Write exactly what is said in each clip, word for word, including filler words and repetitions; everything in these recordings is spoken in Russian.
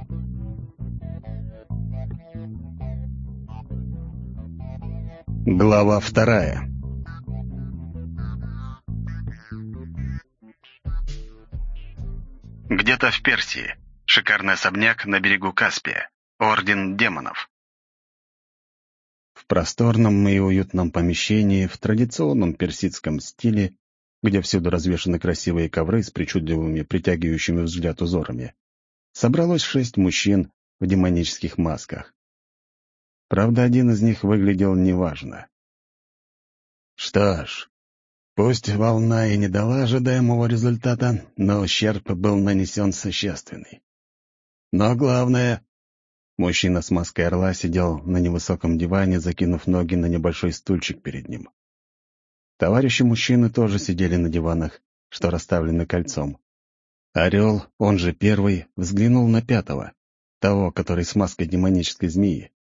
Глава вторая. Где-то в Персии. Шикарный особняк на берегу Каспия. Орден демонов. В просторном и уютном помещении в традиционном персидском стиле, где всюду развешаны красивые ковры с причудливыми, притягивающими взгляд узорами, собралось шесть мужчин в демонических масках. Правда, один из них выглядел неважно. Что ж, пусть волна и не дала ожидаемого результата, но ущерб был нанесен существенный. Но главное... Мужчина с маской орла сидел на невысоком диване, закинув ноги на небольшой стульчик перед ним. Товарищи мужчины тоже сидели на диванах, что расставлены кольцом. Орел, он же первый, взглянул на пятого, того, который с маской демонической змеи.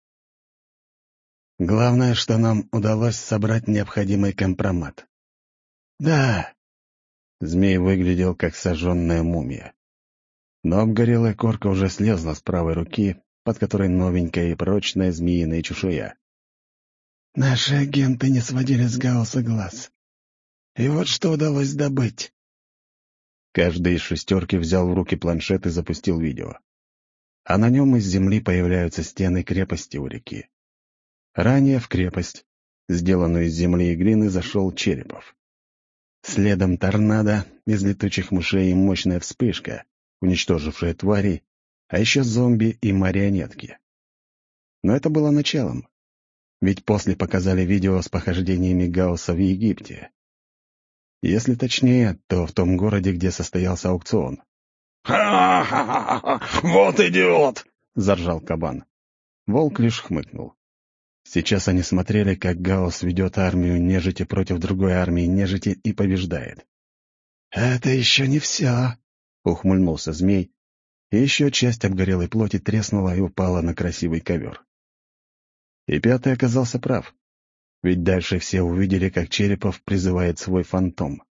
Главное, что нам удалось собрать необходимый компромат. Да, змей выглядел как сожженная мумия. Но обгорелая корка уже слезла с правой руки, под которой новенькая и прочная змеиная чешуя. Наши агенты не сводили с Гаусса глаз. И вот что удалось добыть. Каждый из шестерки взял в руки планшет и запустил видео. А на нем из земли появляются стены крепости у реки. Ранее в крепость, сделанную из земли и глины, зашел Черепов. Следом торнадо из летучих мышей и мощная вспышка, уничтожившая тварей, а еще зомби и марионетки. Но это было началом. Ведь после показали видео с похождениями Гаусса в Египте. Если точнее, то в том городе, где состоялся аукцион. «Ха-ха-ха! Вот идиот!» — заржал кабан. Волк лишь хмыкнул. Сейчас они смотрели, как Гаусс ведет армию нежити против другой армии нежити и побеждает. «Это еще не все!» — ухмыльнулся змей, и еще часть обгорелой плоти треснула и упала на красивый ковер. И пятый оказался прав, ведь дальше все увидели, как Черепов призывает свой фантом.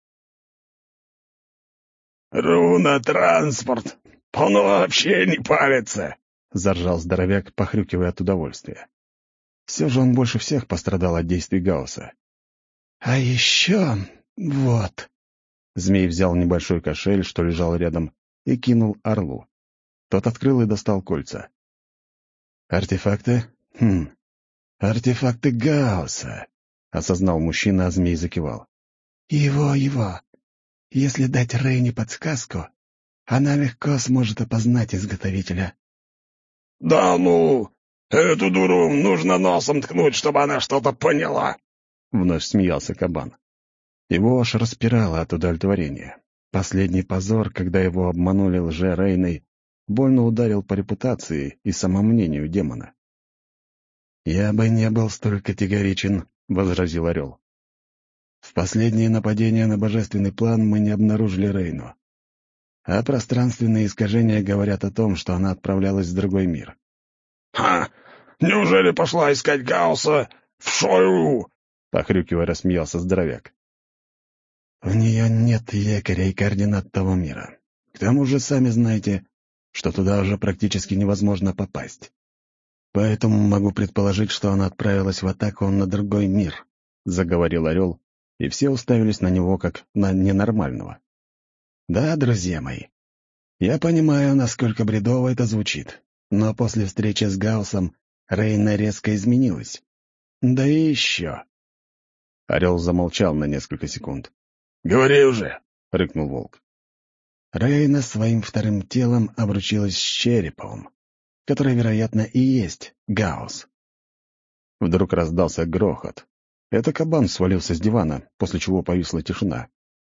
«Руна, транспорт! Он вообще не палится!» — заржал здоровяк, похрюкивая от удовольствия. Все же он больше всех пострадал от действий Гаусса. «А еще вот...» Змей взял небольшой кошель, что лежал рядом, и кинул орлу. Тот открыл и достал кольца. «Артефакты? Хм... Артефакты Гаусса!» — осознал мужчина, а змей закивал. «Его, его! Если дать Рейне подсказку, она легко сможет опознать изготовителя». «Да ну! Эту дуру нужно носом ткнуть, чтобы она что-то поняла!» — вновь смеялся кабан. Его аж распирало от удовлетворения. Последний позор, когда его обманули лже-Рейной, больно ударил по репутации и самомнению демона. «Я бы не был столь категоричен», — возразил Орел. «В последнее нападение на божественный план мы не обнаружили Рейну. А пространственные искажения говорят о том, что она отправлялась в другой мир». «Ха! Неужели пошла искать Гаусса в Шойру?» — похрюкивая рассмеялся здоровяк. «В нее нет якоря и координат того мира. К тому же, сами знаете, что туда уже практически невозможно попасть. Поэтому могу предположить, что она отправилась в атаку на другой мир», — заговорил Орел, и все уставились на него как на ненормального. «Да, друзья мои, я понимаю, насколько бредово это звучит, но после встречи с Гауссом Рейна резко изменилась. Да и еще...» Орел замолчал на несколько секунд. «Говори уже!» — рыкнул волк. Рейна своим вторым телом обручилась с Череповым, который, вероятно, и есть Гаусс. Вдруг раздался грохот. Это кабан свалился с дивана, после чего повисла тишина.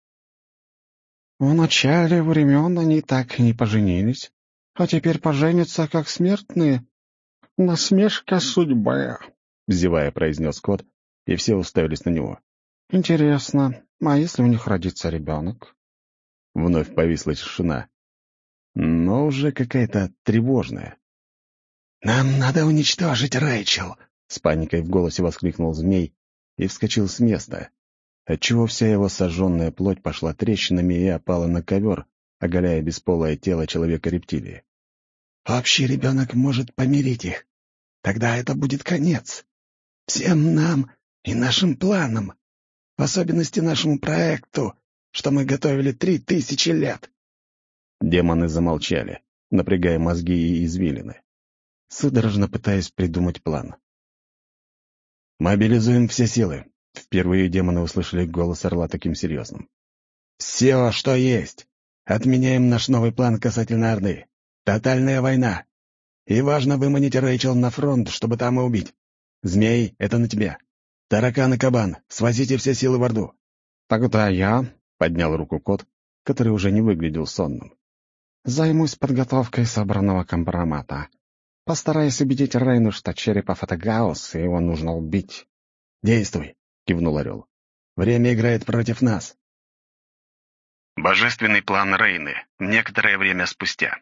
«В начале времен они так и не поженились, а теперь поженятся как смертные. Насмешка судьбы», — зевая произнес кот, и все уставились на него. «Интересно, а если у них родится ребенок?» Вновь повисла тишина, но уже какая-то тревожная. «Нам надо уничтожить Рэйчел!» — с паникой в голосе воскликнул змей и вскочил с места, отчего вся его сожженная плоть пошла трещинами и опала на ковер, оголяя бесполое тело человека-рептилии. Общий ребенок может помирить их. Тогда это будет конец. Всем нам и нашим планам. В особенности нашему проекту, что мы готовили три тысячи лет». Демоны замолчали, напрягая мозги и извилины, судорожно пытаясь придумать план. «Мобилизуем все силы». Впервые демоны услышали голос Орла таким серьезным. «Все, что есть. Отменяем наш новый план касательно Орды. Тотальная война. И важно выманить Рэйчел на фронт, чтобы там и убить. Змей, это на тебя. Таракан и Кабан, свозите все силы в Орду». «Тогда я», — поднял руку кот, который уже не выглядел сонным, «займусь подготовкой собранного компромата. Постараюсь убедить Рейну, что Черепов — это Гаусс, и его нужно убить». «Действуй», — кивнул Орел. «Время играет против нас». Божественный план Рейны. Некоторое время спустя.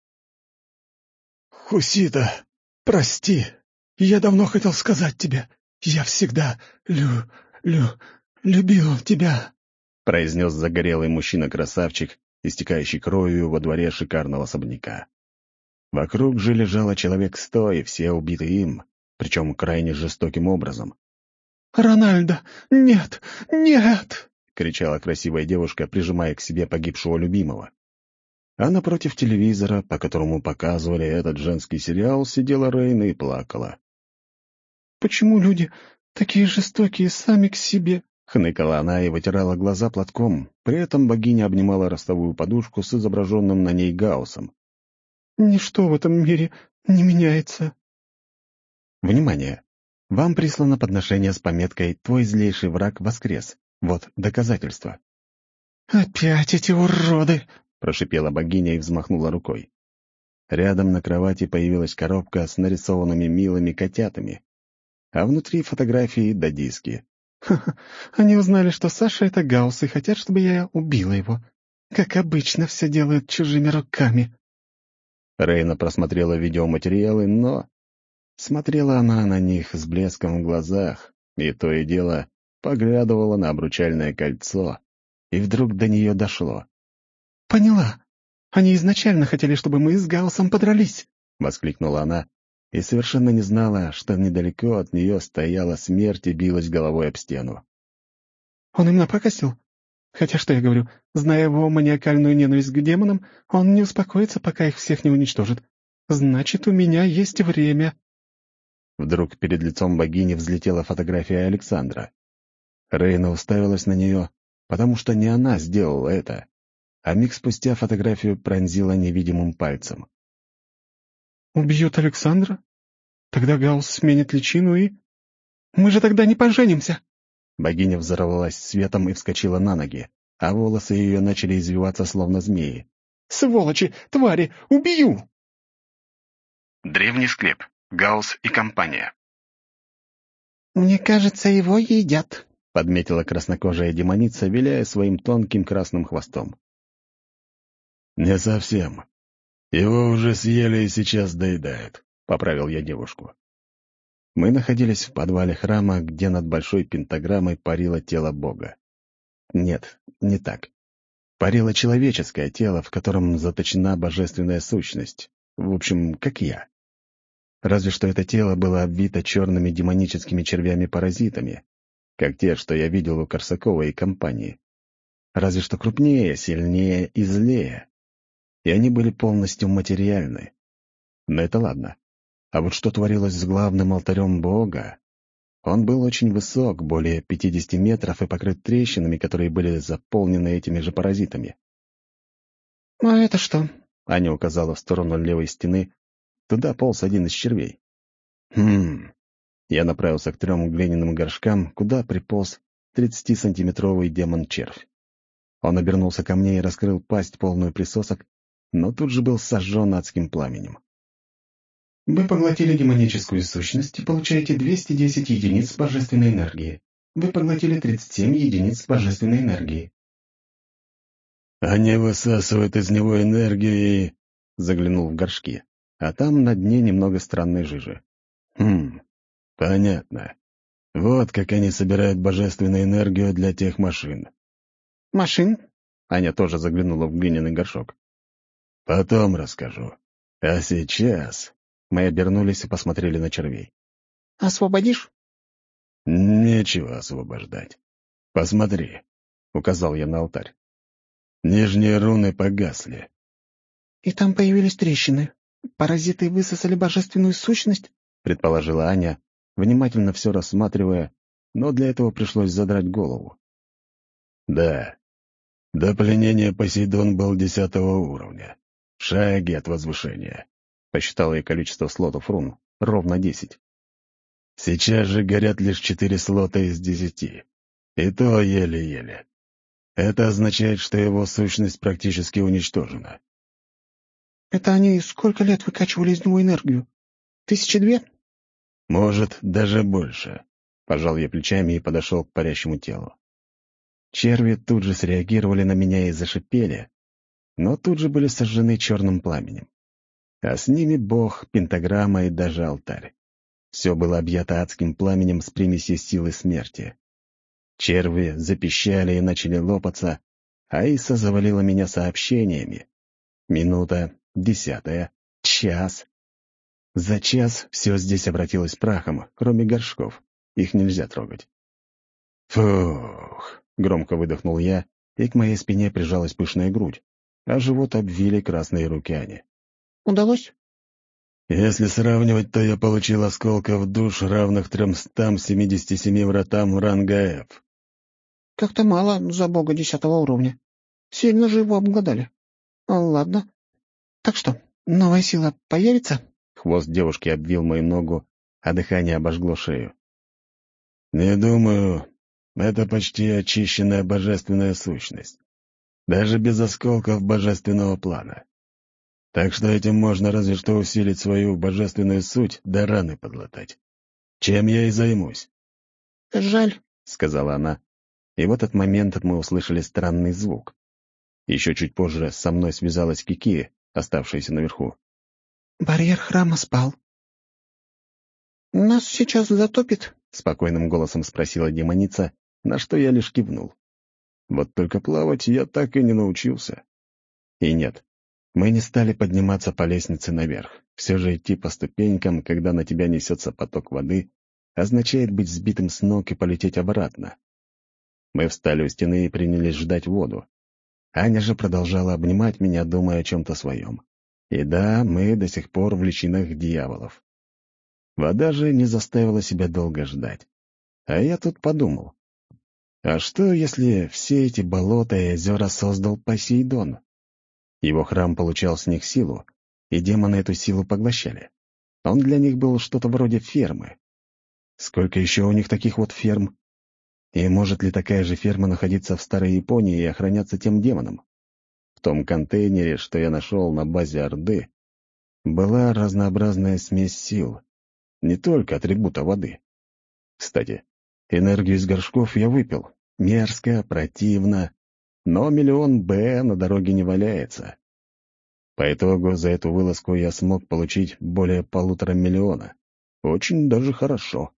«Хусита, прости. Я давно хотел сказать тебе. Я всегда лю... лю... любил тебя», — произнес загорелый мужчина-красавчик, истекающий кровью во дворе шикарного особняка. Вокруг же лежало человек сто, и все убиты им, причем крайне жестоким образом. «Рональдо, нет, нет!» — кричала красивая девушка, прижимая к себе погибшего любимого. А напротив телевизора, по которому показывали этот женский сериал, сидела Рейна и плакала. «Почему люди такие жестокие сами к себе?» — хныкала она и вытирала глаза платком, при этом богиня обнимала ростовую подушку с изображенным на ней Гауссом. «Ничто в этом мире не меняется». Внимание! Вам прислано подношение с пометкой «Твой злейший враг воскрес». Вот доказательство. «Опять эти уроды!» — прошипела богиня и взмахнула рукой. Рядом на кровати появилась коробка с нарисованными милыми котятами, а внутри фотографии да диски. «Ха-ха, они узнали, что Саша — это Гаусс, и хотят, чтобы я убила его. Как обычно, все делают чужими руками». Рейна просмотрела видеоматериалы, но... Смотрела она на них с блеском в глазах, и то и дело поглядывала на обручальное кольцо, и вдруг до нее дошло. «Поняла. Они изначально хотели, чтобы мы с Гауссом подрались», — воскликнула она, и совершенно не знала, что недалеко от нее стояла смерть и билась головой об стену. «Он им напакостил? Хотя, что я говорю, зная его маниакальную ненависть к демонам, он не успокоится, пока их всех не уничтожит. Значит, у меня есть время». Вдруг перед лицом богини взлетела фотография Александра. Рейна уставилась на нее, потому что не она сделала это, а миг спустя фотографию пронзила невидимым пальцем. «Убьют Александра? Тогда Гаусс сменит личину и... Мы же тогда не поженимся!» Богиня взорвалась светом и вскочила на ноги, а волосы ее начали извиваться, словно змеи. «Сволочи! Твари! Убью!» Древний склеп. Гаусс и компания. «Мне кажется, его едят», — подметила краснокожая демоница, виляя своим тонким красным хвостом. «Не совсем. Его уже съели и сейчас доедают», — поправил я девушку. Мы находились в подвале храма, где над большой пентаграммой парило тело Бога. Нет, не так. Парило человеческое тело, в котором заточена божественная сущность. В общем, как я. Разве что это тело было обвито черными демоническими червями-паразитами, как те, что я видел у Корсакова и компании. Разве что крупнее, сильнее и злее. И они были полностью материальны. Но это ладно. А вот что творилось с главным алтарем Бога? Он был очень высок, более пятидесяти метров, и покрыт трещинами, которые были заполнены этими же паразитами. «А это что?» — Аня указала в сторону левой стены. Туда полз один из червей. «Хм...» Я направился к трем глиняным горшкам, куда приполз тридцатисантиметровый демон-червь. Он обернулся ко мне и раскрыл пасть, полную присосок, но тут же был сожжен адским пламенем. Вы поглотили демоническую сущность и получаете двести десять единиц божественной энергии. Вы поглотили тридцать семь единиц божественной энергии. «Они высасывают из него энергию и...» Заглянул в горшки, а там на дне немного странной жижи. «Хм, понятно. Вот как они собирают божественную энергию для тех машин». «Машин?» Аня тоже заглянула в глиняный горшок. «Потом расскажу. А сейчас мы обернулись и посмотрели на червей. «Освободишь?» «Нечего освобождать. Посмотри», — указал я на алтарь. «Нижние руны погасли». «И там появились трещины. Паразиты высосали божественную сущность?» — предположила Аня, внимательно все рассматривая, но для этого пришлось задрать голову. «Да. До пленения Посейдон был десятого уровня. Шаги от возвышения». Посчитал я количество слотов рун. Ровно десять. Сейчас же горят лишь четыре слота из десяти. И то еле-еле. Это означает, что его сущность практически уничтожена. «Это они сколько лет выкачивали из него энергию? Тысячи две?» «Может, даже больше», — пожал я плечами и подошел к парящему телу. Черви тут же среагировали на меня и зашипели, но тут же были сожжены черным пламенем. А с ними бог, пентаграмма и даже алтарь. Все было объято адским пламенем с примесью силы смерти. Черви запищали и начали лопаться, а Иса завалила меня сообщениями. Минута, десятая, час. За час все здесь обратилось прахом, кроме горшков. Их нельзя трогать. «Фух!» — громко выдохнул я, и к моей спине прижалась пышная грудь, а живот обвили красные руки Ани. «Удалось?» «Если сравнивать, то я получил осколков душ, равных тремстам семидесяти семи вратам ранга F». «Как-то мало за бога десятого уровня. Сильно же его обглодали. А, ладно. Так что, новая сила появится?» Хвост девушки обвил мою ногу, а дыхание обожгло шею. «Не думаю. Это почти очищенная божественная сущность. Даже без осколков божественного плана. Так что этим можно разве что усилить свою божественную суть да раны подлатать. Чем я и займусь». «Жаль», — сказала она. И в этот момент мы услышали странный звук. Еще чуть позже со мной связалась Кики, оставшаяся наверху. «Барьер храма спал». «Нас сейчас затопит?» — спокойным голосом спросила демоница, на что я лишь кивнул. Вот только плавать я так и не научился. И нет, мы не стали подниматься по лестнице наверх. Все же идти по ступенькам, когда на тебя несется поток воды, означает быть сбитым с ног и полететь обратно. Мы встали у стены и принялись ждать воду. Аня же продолжала обнимать меня, думая о чем-то своем. И да, мы до сих пор в личинах дьяволов. Вода же не заставила себя долго ждать. А я тут подумал. А что, если все эти болота и озера создал Посейдон? Его храм получал с них силу, и демоны эту силу поглощали. Он для них был что-то вроде фермы. Сколько еще у них таких вот ферм? И может ли такая же ферма находиться в Старой Японии и охраняться тем демоном? В том контейнере, что я нашел на базе Орды, была разнообразная смесь сил, не только атрибута воды. Кстати, энергию из горшков я выпил. Мерзко, противно, но миллион Б на дороге не валяется. По итогу за эту вылазку я смог получить более полутора миллиона. Очень даже хорошо.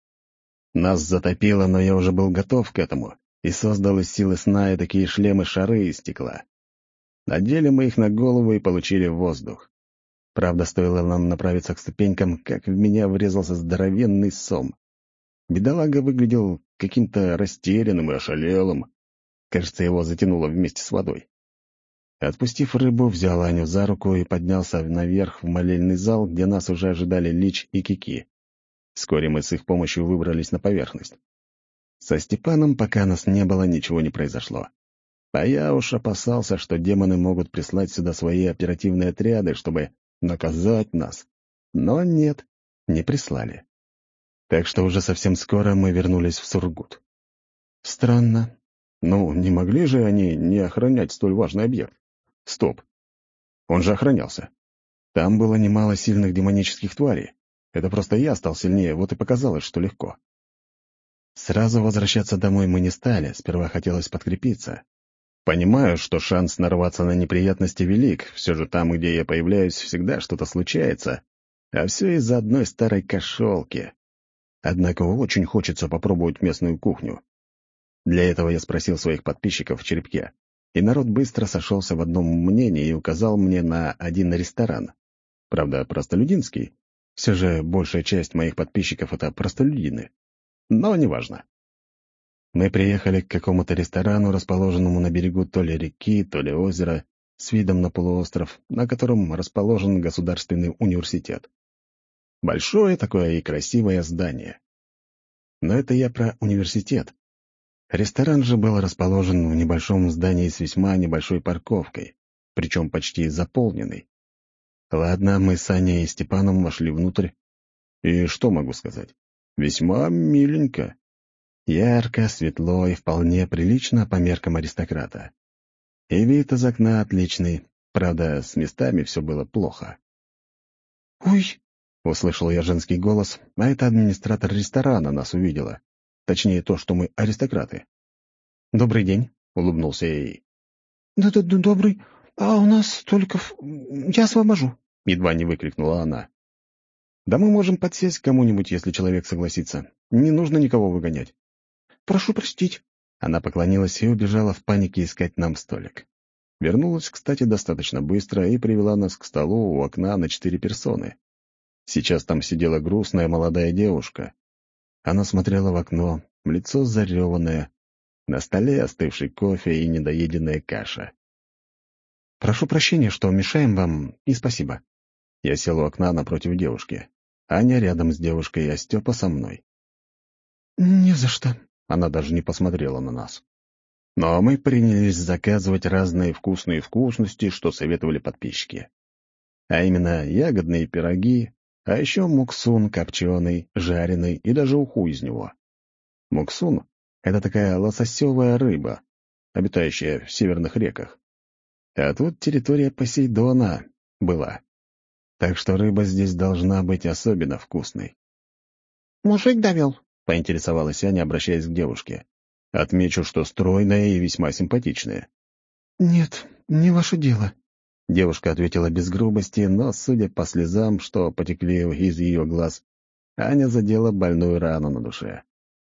Нас затопило, но я уже был готов к этому и создал из силы сна и такие шлемы-шары из стекла. Надели мы их на голову и получили воздух. Правда, стоило нам направиться к ступенькам, как в меня врезался здоровенный сом. Бедолага выглядел каким-то растерянным и ошалелым. Кажется, его затянуло вместе с водой. Отпустив рыбу, взял Аню за руку и поднялся наверх в молельный зал, где нас уже ожидали Лич и Кики. Вскоре мы с их помощью выбрались на поверхность. Со Степаном, пока нас не было, ничего не произошло. А я уж опасался, что демоны могут прислать сюда свои оперативные отряды, чтобы наказать нас. Но нет, не прислали. Так что уже совсем скоро мы вернулись в Сургут. Странно. Ну, не могли же они не охранять столь важный объект? Стоп. Он же охранялся. Там было немало сильных демонических тварей. Это просто я стал сильнее, вот и показалось, что легко. Сразу возвращаться домой мы не стали, сперва хотелось подкрепиться. Понимаю, что шанс нарваться на неприятности велик, все же там, где я появляюсь, всегда что-то случается, а все из-за одной старой кошелки. Однако очень хочется попробовать местную кухню. Для этого я спросил своих подписчиков в черепке, и народ быстро сошелся в одном мнении и указал мне на один ресторан. Правда, простолюдинский. Все же большая часть моих подписчиков — это простолюдины. Но неважно. Мы приехали к какому-то ресторану, расположенному на берегу то ли реки, то ли озера, с видом на полуостров, на котором расположен государственный университет. Большое такое и красивое здание. Но это я про университет. Ресторан же был расположен в небольшом здании с весьма небольшой парковкой, причем почти заполненной. Ладно, мы с Аней и Степаном вошли внутрь. И что могу сказать? Весьма миленько. Ярко, светло и вполне прилично по меркам аристократа. И вид из окна отличный. Правда, с местами все было плохо. «Ой!» — услышал я женский голос, а это администратор ресторана нас увидела. Точнее, то, что мы аристократы. «Добрый день», — улыбнулся я ей. «Да-да-да, добрый. А у нас только... в- Я освобожу». — едва не выкрикнула она. «Да мы можем подсесть к кому-нибудь, если человек согласится. Не нужно никого выгонять». «Прошу простить». Она поклонилась и убежала в панике искать нам столик. Вернулась, кстати, достаточно быстро и привела нас к столу у окна на четыре персоны. Сейчас там сидела грустная молодая девушка. Она смотрела в окно, лицо зареванное, на столе остывший кофе и недоеденная каша. «Прошу прощения, что мешаем вам, и спасибо». Я сел у окна напротив девушки. Аня рядом с девушкой, а Степа со мной. «Не за что». Она даже не посмотрела на нас. Но мы принялись заказывать разные вкусные вкусности, что советовали подписчики. А именно ягодные пироги, а еще муксун копченый, жареный и даже уху из него. Муксун — это такая лососевая рыба, обитающая в северных реках. А тут территория Посейдона была. Так что рыба здесь должна быть особенно вкусной. «Мужик довел?» — поинтересовалась Аня, обращаясь к девушке. Отмечу, что стройная и весьма симпатичная. «Нет, не ваше дело». Девушка ответила без грубости, но, судя по слезам, что потекли из ее глаз, Аня задела больную рану на душе.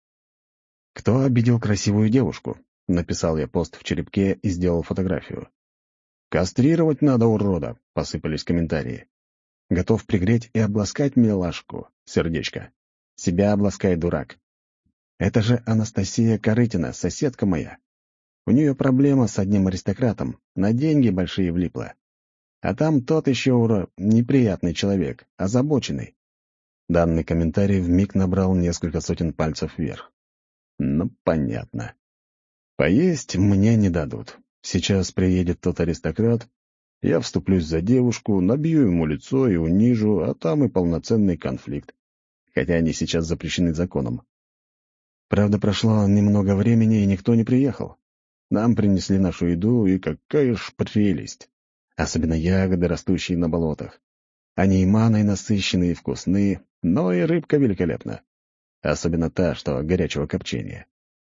«Кто обидел красивую девушку?» — написал я пост в черепке и сделал фотографию. «Кастрировать надо, урода!» — посыпались комментарии. «Готов пригреть и обласкать милашку, сердечко. Себя обласкай, дурак. Это же Анастасия Корытина, соседка моя. У нее проблема с одним аристократом, на деньги большие влипла. А там тот еще, ура, неприятный человек, озабоченный». Данный комментарий вмиг набрал несколько сотен пальцев вверх. Ну, понятно. Поесть мне не дадут. Сейчас приедет тот аристократ, я вступлюсь за девушку, набью ему лицо и унижу, а там и полноценный конфликт. Хотя они сейчас запрещены законом. Правда, прошло немного времени, и никто не приехал. Нам принесли нашу еду, и какая ж прелесть! Особенно ягоды, растущие на болотах. Они и маной насыщенные и вкусные, но и рыбка великолепна. Особенно та, что горячего копчения.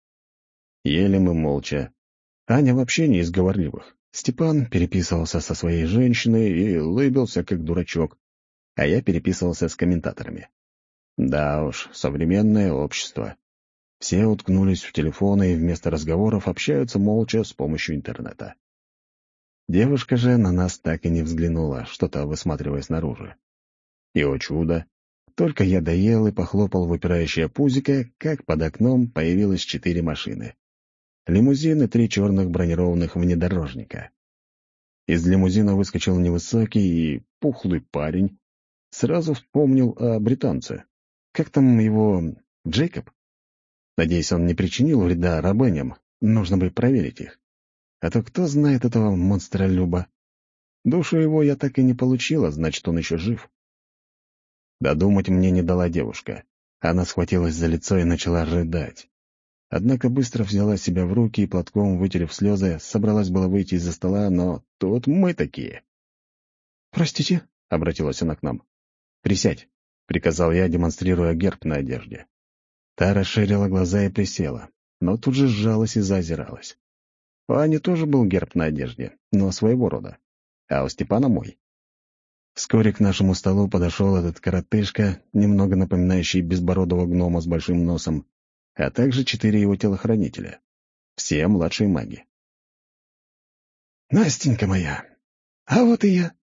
Ели мы молча. Аня вообще не из говорливых. Степан переписывался со своей женщиной и улыбился, как дурачок, а я переписывался с комментаторами. Да уж, современное общество. Все уткнулись в телефоны и вместо разговоров общаются молча с помощью интернета. Девушка же на нас так и не взглянула, что-то высматривая снаружи. И, о чудо, только я доел и похлопал выпирающее пузико, как под окном появилось четыре машины. Лимузин и три черных бронированных внедорожника. Из лимузина выскочил невысокий и пухлый парень. Сразу вспомнил о британце. Как там его... Джейкоб? Надеюсь, он не причинил вреда рабыням. Нужно бы проверить их. А то кто знает этого монстра Люба? Душу его я так и не получила, значит, он еще жив. Додумать мне не дала девушка. Она схватилась за лицо и начала рыдать. Однако быстро взяла себя в руки и, платком вытерев слезы, собралась было выйти из-за стола, но тут мы такие. «Простите?» — обратилась она к нам. «Присядь», — приказал я, демонстрируя герб на одежде. Та расширила глаза и присела, но тут же сжалась и заозиралась. У Ани тоже был герб на одежде, но своего рода, а у Степана мой. Вскоре к нашему столу подошел этот коротышка, немного напоминающий безбородого гнома с большим носом, а также четыре его телохранителя. Все младшие маги. «Настенька моя, а вот и я.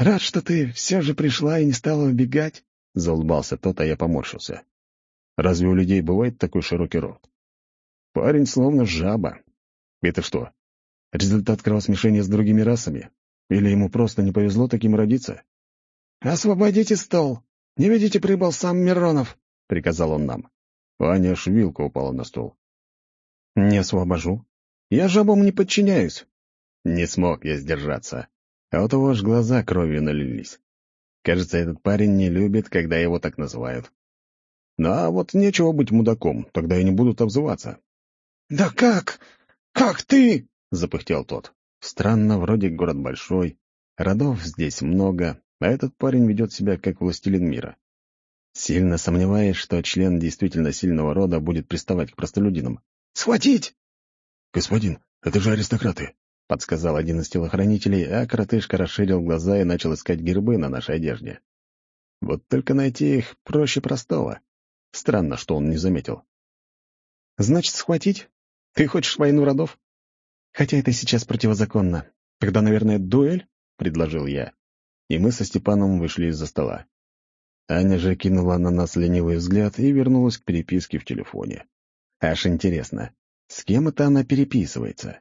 «Рад, что ты все же пришла и не стала убегать», — заулыбался тот, а я поморщился. «Разве у людей бывает такой широкий рот?» Парень словно жаба. Это что, результат кровосмешения с другими расами? Или ему просто не повезло таким родиться? «Освободите стол! Не видите, прибыл сам Миронов!» — приказал он нам. Аня аж вилка упала на стол. «Не освобожу. Я жабам не подчиняюсь». Не смог я сдержаться. А у того аж глаза кровью налились. Кажется, этот парень не любит, когда его так называют. Ну а вот нечего быть мудаком, тогда и не будут обзываться. «Да как? Как ты?» — запыхтел тот. Странно, вроде город большой, родов здесь много, а этот парень ведет себя как властелин мира. Сильно сомневаюсь, что член действительно сильного рода будет приставать к простолюдинам. «Схватить!» «Господин, это же аристократы!» — подсказал один из телохранителей, а коротышка расширил глаза и начал искать гербы на нашей одежде. Вот только найти их проще простого. Странно, что он не заметил. «Значит, схватить? Ты хочешь войну родов? Хотя это сейчас противозаконно. Тогда, наверное, дуэль?» — предложил я. И мы со Степаном вышли из-за стола. Аня же кинула на нас ленивый взгляд и вернулась к переписке в телефоне. Аж интересно, с кем это она переписывается?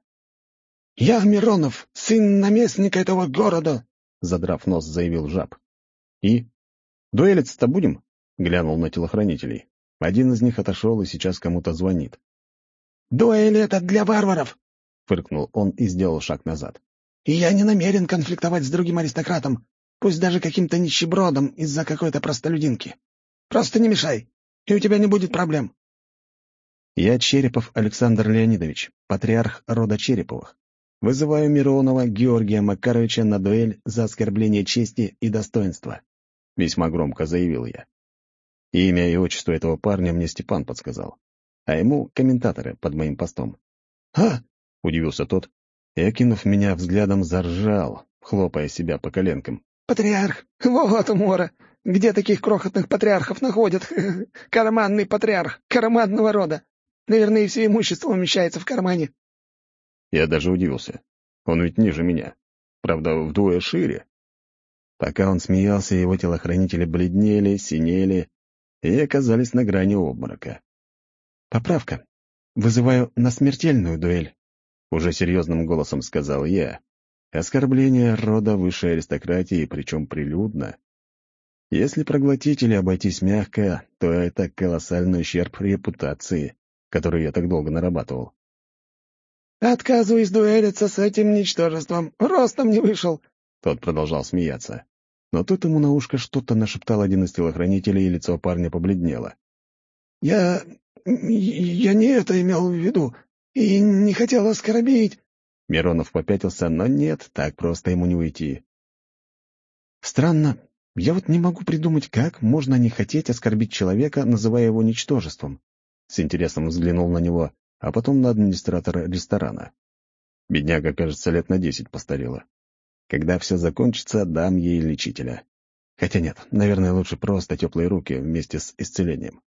«Я Миронов, сын наместника этого города!» — задрав нос, заявил жаб. «И? Дуэлиться-то будем?» — глянул на телохранителей. Один из них отошел и сейчас кому-то звонит. «Дуэль — это для варваров!» — фыркнул он и сделал шаг назад. «И я не намерен конфликтовать с другим аристократом, пусть даже каким-то нищебродом из-за какой-то простолюдинки. Просто не мешай, и у тебя не будет проблем». «Я Черепов Александр Леонидович, патриарх рода Череповых. Вызываю Миронова Георгия Макаровича на дуэль за оскорбление чести и достоинства», — весьма громко заявил я. Имя и отчество этого парня мне Степан подсказал, а ему комментаторы под моим постом. «А?» — удивился тот, и, окинув меня взглядом, заржал, хлопая себя по коленкам. «Патриарх! Вот умора! Где таких крохотных патриархов находят? Карманный патриарх карманного рода! Наверное, и все имущество умещается в кармане». Я даже удивился. Он ведь ниже меня. Правда, вдвое шире. Пока он смеялся, его телохранители бледнели, синели и оказались на грани обморока. «Поправка. Вызываю на смертельную дуэль», — уже серьезным голосом сказал я. «Оскорбление рода высшей аристократии, причем прилюдно. Если проглотить или обойтись мягко, то это колоссальный ущерб репутации, который я так долго нарабатывал». «Отказываюсь дуэлиться с этим ничтожеством. Ростом не вышел», — тот продолжал смеяться. Но тут ему на ушко что-то нашептал один из телохранителей, и лицо парня побледнело. «Я... я не это имел в виду, и не хотел оскорбить». Миронов попятился, но нет, так просто ему не уйти. «Странно. Я вот не могу придумать, как можно не хотеть оскорбить человека, называя его ничтожеством». С интересом взглянул на него, а потом на администратора ресторана. Бедняга, кажется, лет на десять постарела. Когда все закончится, дам ей лечителя. Хотя нет, наверное, лучше просто теплые руки вместе с исцелением.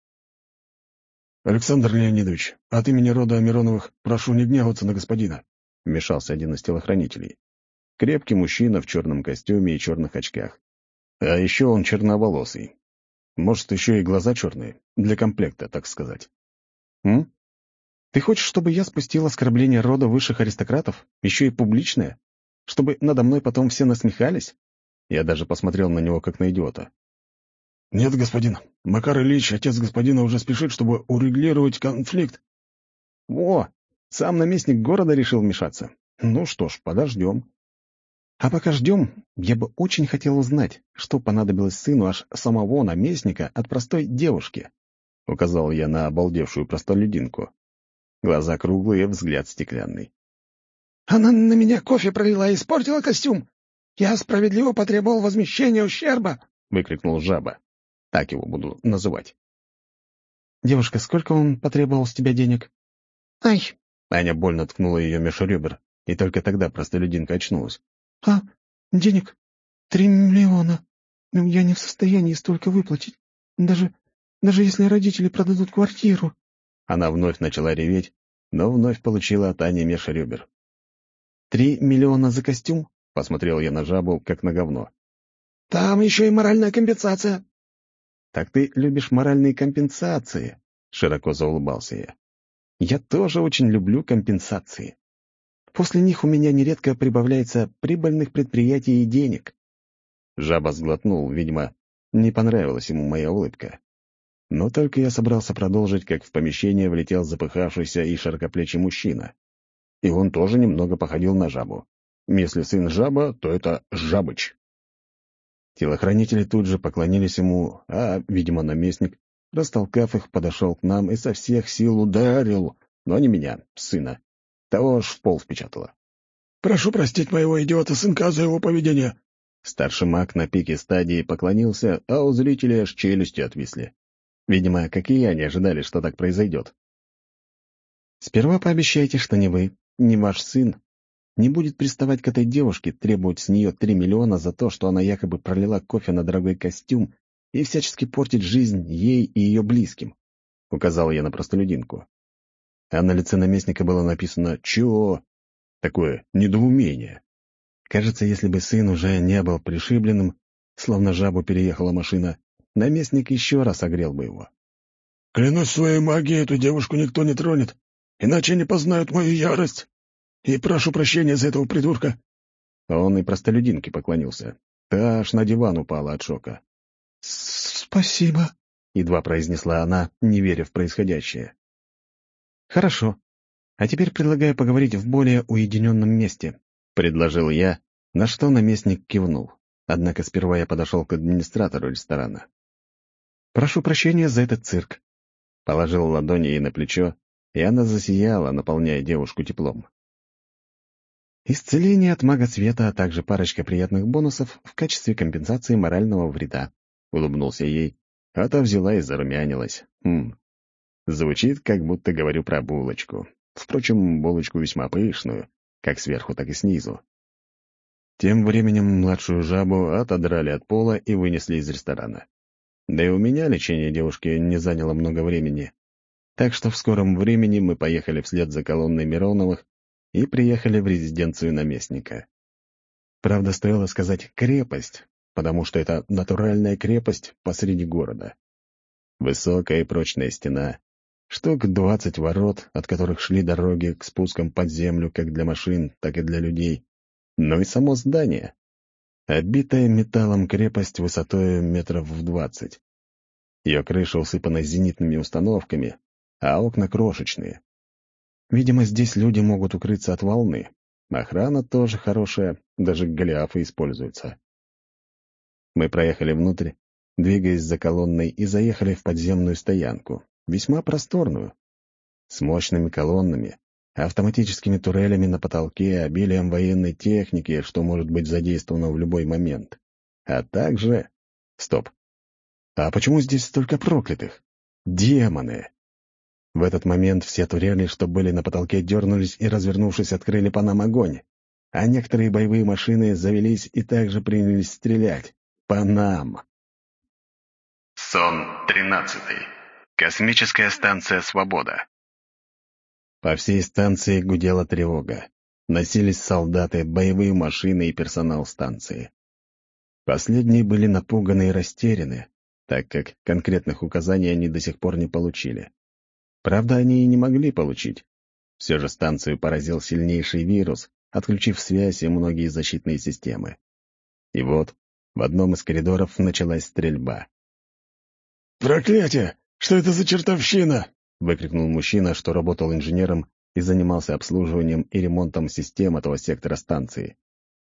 «Александр Леонидович, от имени рода Мироновых прошу не гневаться на господина», — вмешался один из телохранителей. Крепкий мужчина в черном костюме и черных очках. А еще он черноволосый. Может, еще и глаза черные, для комплекта, так сказать. «М? Ты хочешь, чтобы я спустил оскорбление рода высших аристократов? Еще и публичное? Чтобы надо мной потом все насмехались?» Я даже посмотрел на него, как на идиота. «Нет, господин. Макар Ильич, отец господина, уже спешит, чтобы урегулировать конфликт». «О, сам наместник города решил вмешаться. Ну что ж, подождем». «А пока ждем, я бы очень хотел узнать, что понадобилось сыну аж самого наместника от простой девушки», — указал я на обалдевшую простолюдинку. Глаза круглые, взгляд стеклянный. «Она на меня кофе пролила и испортила костюм. Я справедливо потребовал возмещения ущерба», — выкрикнул жаба. Так его буду называть. «Девушка, сколько он потребовал с тебя денег?» «Ай!» — Аня больно ткнула ее меж ребер, и только тогда простолюдинка очнулась. «А, денег? Три миллиона. Я не в состоянии столько выплатить. Даже, даже если родители продадут квартиру». Она вновь начала реветь, но вновь получила от Ани меж ребер. «Три миллиона за костюм? Посмотрел я на жабу, как на говно. «Там еще и моральная компенсация». «Так ты любишь моральные компенсации?» — широко заулыбался я. «Я тоже очень люблю компенсации. После них у меня нередко прибавляется прибыльных предприятий и денег». Жаба сглотнул, видимо, не понравилась ему моя улыбка. Но только я собрался продолжить, как в помещение влетел запыхавшийся и широкоплечий мужчина. И он тоже немного походил на жабу. Если сын жаба, то это Жабыч. Телохранители тут же поклонились ему, а, видимо, наместник, растолкав их, подошел к нам и со всех сил ударил, но не меня, сына. Того аж в пол впечатало. «Прошу простить моего идиота-сынка за его поведение». Старший маг на пике стадии поклонился, а у зрителей аж челюсти отвисли. Видимо, как и я, не ожидали, что так произойдет. «Сперва пообещайте, что ни вы, ни ваш сын не будет приставать к этой девушке, требовать с нее три миллиона за то, что она якобы пролила кофе на дорогой костюм и всячески портить жизнь ей и ее близким», — указал я на простолюдинку. А на лице наместника было написано «Чего?» Такое недоумение. Кажется, если бы сын уже не был пришибленным, словно жабу переехала машина, наместник еще раз огрел бы его. «Клянусь своей магией, эту девушку никто не тронет, иначе они познают мою ярость. И прошу прощения за этого придурка». Он и простолюдинке поклонился. Та аж на диван упала от шока. «Спасибо», — едва произнесла она, не веря в происходящее. «Хорошо. А теперь предлагаю поговорить в более уединенном месте», — предложил я, на что наместник кивнул. Однако сперва я подошел к администратору ресторана. «Прошу прощения за этот цирк». Положил ладони ей на плечо, и она засияла, наполняя девушку теплом. «Исцеление от мага света, а также парочка приятных бонусов в качестве компенсации морального вреда», — улыбнулся ей, а та взяла и зарумянилась. Хм. Звучит, как будто говорю про булочку. Впрочем, булочку весьма пышную, как сверху, так и снизу. Тем временем младшую жабу отодрали от пола и вынесли из ресторана. Да и у меня лечение девушки не заняло много времени. Так что в скором времени мы поехали вслед за колонной Мироновых и приехали в резиденцию наместника. Правда, стоило сказать «крепость», потому что это натуральная крепость посреди города. Высокая и прочная стена, штук двадцать ворот, от которых шли дороги к спускам под землю как для машин, так и для людей, но и само здание. Оббитая металлом крепость высотой метров в двадцать. Ее крыша усыпана зенитными установками, а окна крошечные. Видимо, здесь люди могут укрыться от волны. Охрана тоже хорошая, даже голиафы используются. Мы проехали внутрь, двигаясь за колонной, и заехали в подземную стоянку, весьма просторную, с мощными колоннами, автоматическими турелями на потолке, обилием военной техники, что может быть задействовано в любой момент. А также... Стоп. А почему здесь столько проклятых? Демоны! В этот момент все турели, что были на потолке, дернулись и, развернувшись, открыли по нам огонь. А некоторые боевые машины завелись и также принялись стрелять. По нам. Сон тринадцатый. Космическая станция «Свобода». По всей станции гудела тревога. Носились солдаты, боевые машины и персонал станции. Последние были напуганы и растеряны, так как конкретных указаний они до сих пор не получили. Правда, они и не могли получить. Все же станцию поразил сильнейший вирус, отключив связь и многие защитные системы. И вот в одном из коридоров началась стрельба. «Проклятие! Что это за чертовщина?» — выкрикнул мужчина, что работал инженером и занимался обслуживанием и ремонтом систем этого сектора станции.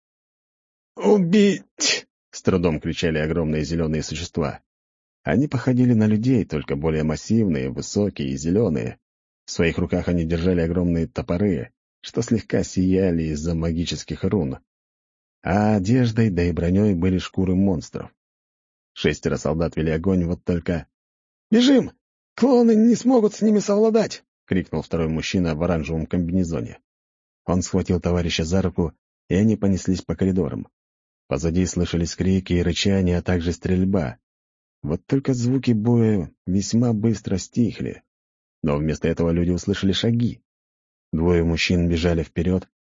«Убить!» — с трудом кричали огромные зеленые существа. Они походили на людей, только более массивные, высокие и зеленые. В своих руках они держали огромные топоры, что слегка сияли из-за магических рун. А одеждой, да и броней были шкуры монстров. Шестеро солдат вели огонь, вот только... «Бежим! Клоны не смогут с ними совладать!» — крикнул второй мужчина в оранжевом комбинезоне. Он схватил товарища за руку, и они понеслись по коридорам. Позади слышались крики и рычания, а также стрельба. Вот только звуки боя весьма быстро стихли. Но вместо этого люди услышали шаги. Двое мужчин бежали вперед,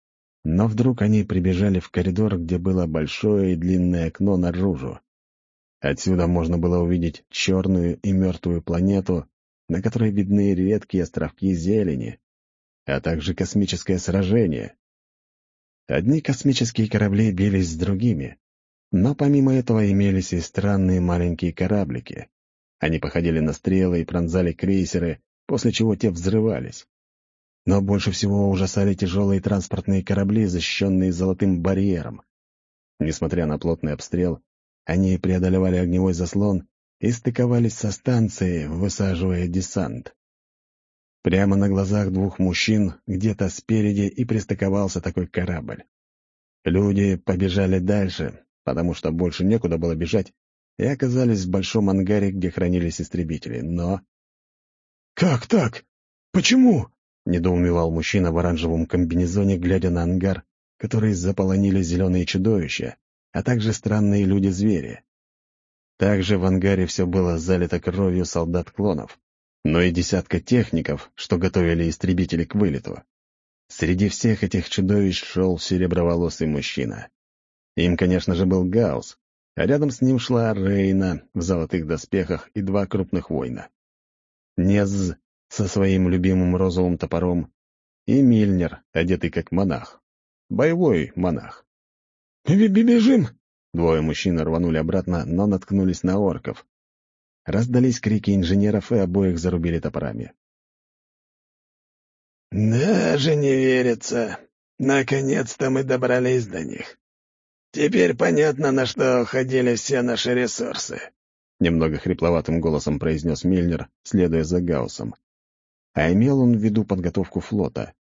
Но вдруг они прибежали в коридор, где было большое и длинное окно наружу. Отсюда можно было увидеть черную и мертвую планету, на которой видны редкие островки зелени, а также космическое сражение. Одни космические корабли бились с другими, но помимо этого имелись и странные маленькие кораблики. Они походили на стрелы и пронзали крейсеры, после чего те взрывались. Но больше всего ужасали тяжелые транспортные корабли, защищенные золотым барьером. Несмотря на плотный обстрел, они преодолевали огневой заслон и стыковались со станцией, высаживая десант. Прямо на глазах двух мужчин где-то спереди и пристыковался такой корабль. Люди побежали дальше, потому что больше некуда было бежать, и оказались в большом ангаре, где хранились истребители, но... «Как так? Почему?» — недоумевал мужчина в оранжевом комбинезоне, глядя на ангар, который заполонили зеленые чудовища, а также странные люди-звери. Также в ангаре все было залито кровью солдат-клонов, но и десятка техников, что готовили истребители к вылету. Среди всех этих чудовищ шел сереброволосый мужчина. Им, конечно же, был Гаусс, а рядом с ним шла Рейна в золотых доспехах и два крупных воина. Нез со своим любимым розовым топором и Мильнер, одетый как монах. Боевой монах. «Бежим!» Двое мужчин рванули обратно, но наткнулись на орков. Раздались крики инженеров, и обоих зарубили топорами. «Даже не верится. Наконец-то мы добрались до них. Теперь понятно, на что уходили все наши ресурсы», — немного хрипловатым голосом произнес Мильнер, следуя за Гауссом. А имел он в виду подготовку флота.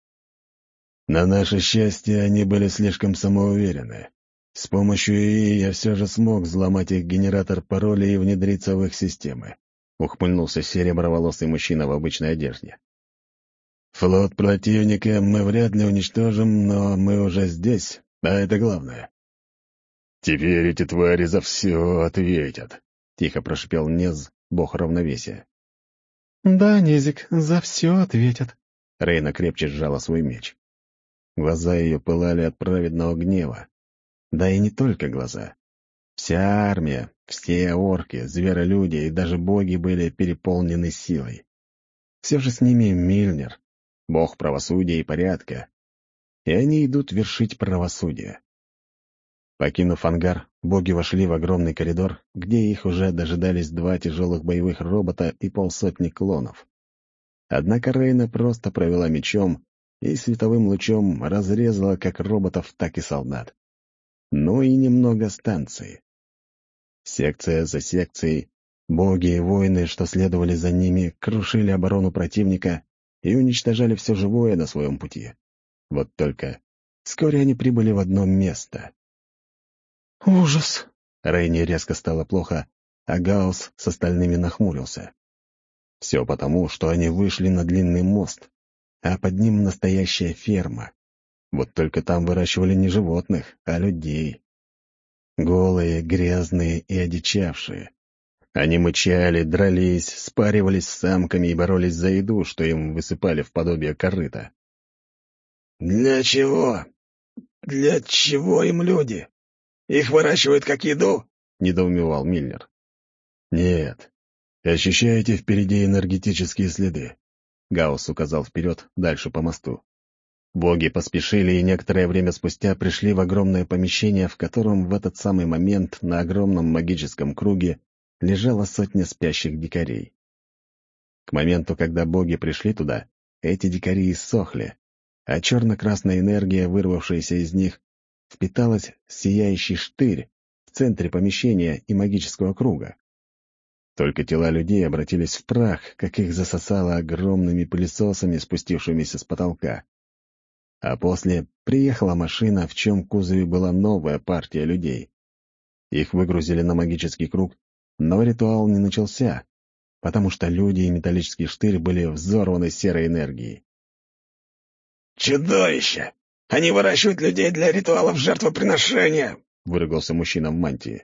«На наше счастье, они были слишком самоуверены. С помощью ИИ я все же смог взломать их генератор паролей и внедриться в их системы», — ухмыльнулся сереброволосый мужчина в обычной одежде. «Флот противника мы вряд ли уничтожим, но мы уже здесь, а это главное». «Теперь эти твари за все ответят», — тихо прошипел Нез, бог равновесия. «Да, Незик, за все ответят». Рейна крепче сжала свой меч. Глаза ее пылали от праведного гнева. Да и не только глаза. Вся армия, все орки, зверолюди и даже боги были переполнены силой. Все же с ними Мильнер, бог правосудия и порядка, и они идут вершить правосудие. Покинув ангар, боги вошли в огромный коридор, где их уже дожидались два тяжелых боевых робота и полсотни клонов. Однако Рейна просто провела мечом и световым лучом разрезала как роботов, так и солдат. Ну и немного станций. Секция за секцией, боги и воины, что следовали за ними, крушили оборону противника и уничтожали все живое на своем пути. Вот только вскоре они прибыли в одно место. «Ужас!» Рейне резко стало плохо, а Гаусс с остальными нахмурился. Все потому, что они вышли на длинный мост, а под ним настоящая ферма. Вот только там выращивали не животных, а людей. Голые, грязные и одичавшие. Они мычали, дрались, спаривались с самками и боролись за еду, что им высыпали в подобие корыта. «Для чего? Для чего им люди? Их выращивают как еду?» — недоумевал Мильнер. «Нет. Ощущаете впереди энергетические следы?» Гаусс указал вперед, дальше по мосту. Боги поспешили и некоторое время спустя пришли в огромное помещение, в котором в этот самый момент на огромном магическом круге лежала сотня спящих дикарей. К моменту, когда боги пришли туда, эти дикари иссохли, а черно-красная энергия, вырвавшаяся из них, впиталась в сияющий штырь в центре помещения и магического круга. Только тела людей обратились в прах, как их засосало огромными пылесосами, спустившимися с потолка. А после приехала машина, в чем кузове была новая партия людей. Их выгрузили на магический круг, но ритуал не начался, потому что люди и металлический штырь были взорваны серой энергией. «Чудовище! Они выращивают людей для ритуалов жертвоприношения!» — выругался мужчина в мантии.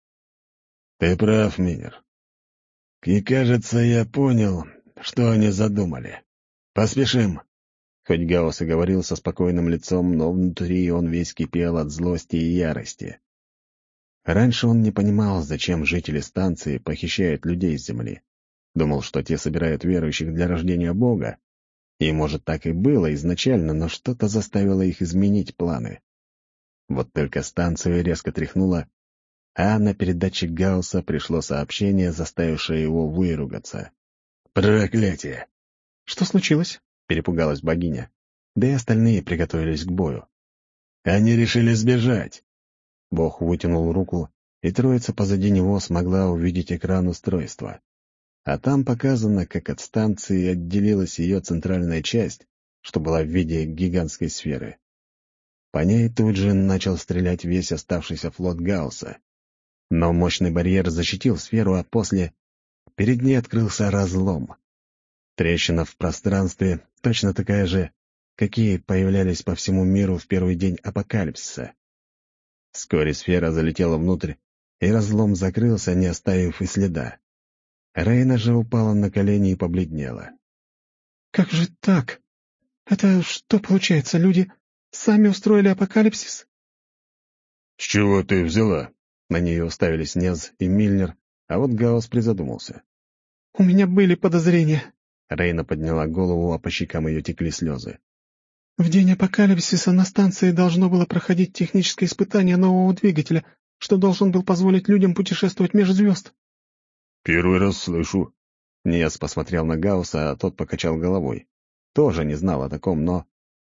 «Ты прав, Минер. И, кажется, я понял, что они задумали. Поспешим!» Хоть Гаусс и говорил со спокойным лицом, но внутри он весь кипел от злости и ярости. Раньше он не понимал, зачем жители станции похищают людей с Земли. Думал, что те собирают верующих для рождения Бога. И, может, так и было изначально, но что-то заставило их изменить планы. Вот только станцию резко тряхнуло, а на передатчик Гаусса пришло сообщение, заставившее его выругаться. «Проклятие!» «Что случилось?» — перепугалась богиня. Да и остальные приготовились к бою. «Они решили сбежать!» Бог вытянул руку, и троица позади него смогла увидеть экран устройства. А там показано, как от станции отделилась ее центральная часть, что была в виде гигантской сферы. По ней тут же начал стрелять весь оставшийся флот Гаусса. Но мощный барьер защитил сферу, а после перед ней открылся разлом. Трещина в пространстве точно такая же, какие появлялись по всему миру в первый день апокалипсиса. Вскоре сфера залетела внутрь, и разлом закрылся, не оставив и следа. Рейна же упала на колени и побледнела. «Как же так? Это что получается, люди сами устроили апокалипсис?» «С чего ты взяла?» На нее уставились Нез и Мильнер, а вот Гаусс призадумался. «У меня были подозрения». Рейна подняла голову, а по щекам ее текли слезы. «В день апокалипсиса на станции должно было проходить техническое испытание нового двигателя, что должен был позволить людям путешествовать между звезд». «Первый раз слышу». Нез посмотрел на Гаусса, а тот покачал головой. Тоже не знал о таком, но...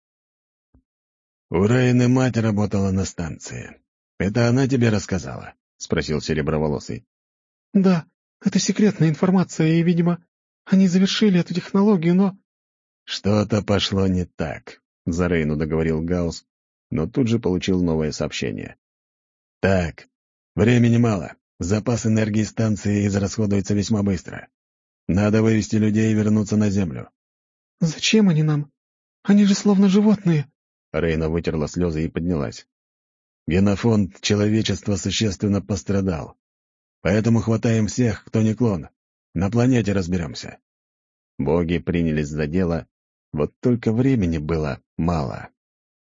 «У Рейны мать работала на станции. Это она тебе рассказала?» — спросил Сереброволосый. «Да, это секретная информация, и, видимо, они завершили эту технологию, но...» «Что-то пошло не так», — за Рейну договорил Гаусс, но тут же получил новое сообщение. «Так, времени мало. Запас энергии станции израсходуется весьма быстро. Надо вывести людей и вернуться на Землю». «Зачем они нам? Они же словно животные». Рейна вытерла слезы и поднялась. «Генофонд человечества существенно пострадал. Поэтому хватаем всех, кто не клон. На планете разберемся». Боги принялись за дело, вот только времени было мало.